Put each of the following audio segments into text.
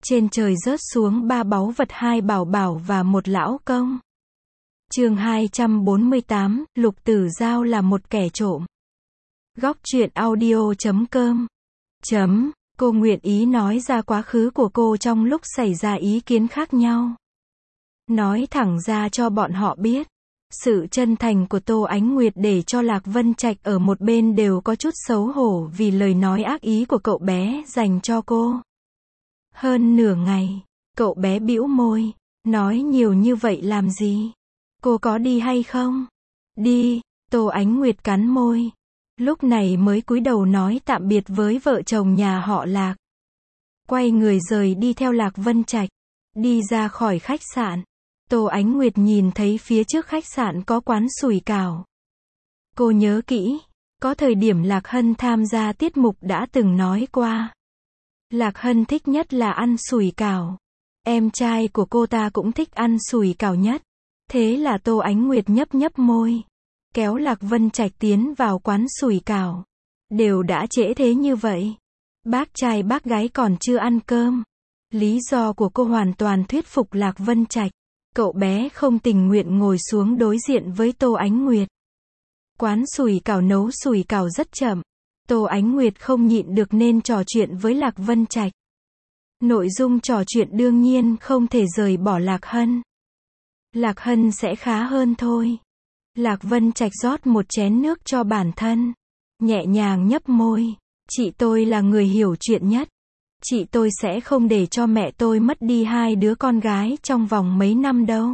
Trên trời rớt xuống 3 báu vật, 2 bảo bảo và 1 lão công. Chương 248, Lục Tử Giao là một kẻ trộm. Góc truyện audio.com. Cô nguyện ý nói ra quá khứ của cô trong lúc xảy ra ý kiến khác nhau. Nói thẳng ra cho bọn họ biết. Sự chân thành của Tô Ánh Nguyệt để cho Lạc Vân Trạch ở một bên đều có chút xấu hổ vì lời nói ác ý của cậu bé dành cho cô. Hơn nửa ngày, cậu bé bĩu môi, nói nhiều như vậy làm gì? Cô có đi hay không? Đi, Tô Ánh Nguyệt cắn môi. Lúc này mới cúi đầu nói tạm biệt với vợ chồng nhà họ Lạc. Quay người rời đi theo Lạc Vân Trạch. Đi ra khỏi khách sạn. Tô Ánh Nguyệt nhìn thấy phía trước khách sạn có quán sủi cảo. Cô nhớ kỹ, có thời điểm Lạc Hân tham gia tiết mục đã từng nói qua. Lạc Hân thích nhất là ăn sủi cảo. Em trai của cô ta cũng thích ăn sủi cảo nhất. Thế là Tô Ánh Nguyệt nhấp nhấp môi, kéo Lạc Vân Trạch tiến vào quán sủi cảo. Đều đã trễ thế như vậy. Bác trai bác gái còn chưa ăn cơm. Lý do của cô hoàn toàn thuyết phục Lạc Vân Trạch. Cậu bé không tình nguyện ngồi xuống đối diện với Tô Ánh Nguyệt. Quán sủi cảo nấu sủi cảo rất chậm. Tô Ánh Nguyệt không nhịn được nên trò chuyện với Lạc Vân Trạch. Nội dung trò chuyện đương nhiên không thể rời bỏ Lạc Hân. Lạc Hân sẽ khá hơn thôi. Lạc Vân Trạch rót một chén nước cho bản thân. Nhẹ nhàng nhấp môi. Chị tôi là người hiểu chuyện nhất. Chị tôi sẽ không để cho mẹ tôi mất đi 2 đứa con gái trong vòng mấy năm đâu.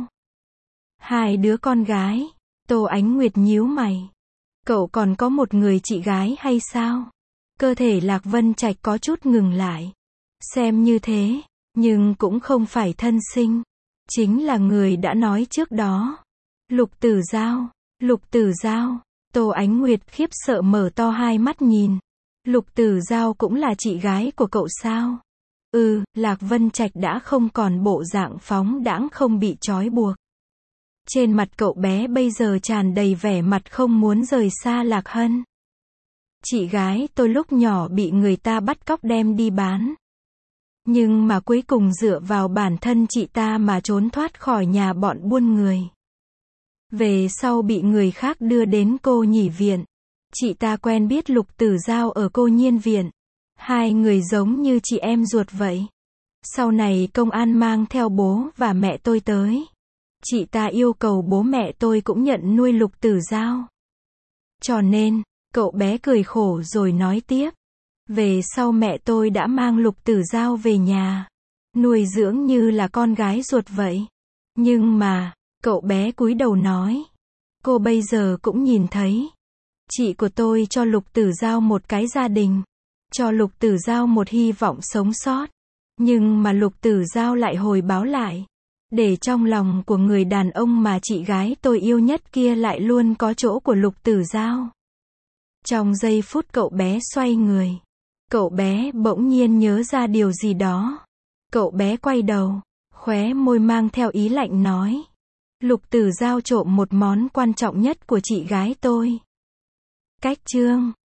2 đứa con gái? Tô Ánh Nguyệt nhíu mày. Cậu còn có một người chị gái hay sao? Cơ thể Lạc Vân Trạch có chút ngừng lại. Xem như thế, nhưng cũng không phải thân sinh. Chính là người đã nói trước đó. Lục Tử Giao. Lục Tử Giao. Tô Ánh Nguyệt khiếp sợ mở to hai mắt nhìn. Lục Tử Giao cũng là chị gái của cậu sao? Lạc Vân Trạch đã không còn bộ dạng phóng đãng không bị trói buộc. Trên mặt cậu bé bây giờ tràn đầy vẻ mặt không muốn rời xa Lạc Hân. Chị gái tôi lúc nhỏ bị người ta bắt cóc đem đi bán. Nhưng mà cuối cùng dựa vào bản thân chị ta mà trốn thoát khỏi nhà bọn buôn người. Về sau bị người khác đưa đến Cô Nhĩ viện. Chị ta quen biết Lục Tử Giao ở Cô Nhiên viện. 2 người giống như chị em ruột vậy. Sau này công an mang theo bố và mẹ tôi tới. Chị ta yêu cầu bố mẹ tôi cũng nhận nuôi Lục Tử Giao. Cho nên, cậu bé cười khổ rồi nói tiếp. Về sau mẹ tôi đã mang Lục Tử Giao về nhà. Nuôi dưỡng như là con gái ruột vậy. Nhưng mà, cậu bé cúi đầu nói. Cô bây giờ cũng nhìn thấy. Chị của tôi cho Lục Tử Giao một cái gia đình. Cho Lục Tử Giao một hy vọng sống sót. Nhưng mà Lục Tử Giao lại hồi báo lại. Để trong lòng của người đàn ông mà chị gái tôi yêu nhất kia lại luôn có chỗ của Lục Tử Giao. Trong giây phút cậu bé xoay người. Cậu bé bỗng nhiên nhớ ra điều gì đó. Cậu bé quay đầu, khóe môi mang theo ý lạnh nói. Lục Tử Giao trộm một món quan trọng nhất của chị gái tôi. Cách chương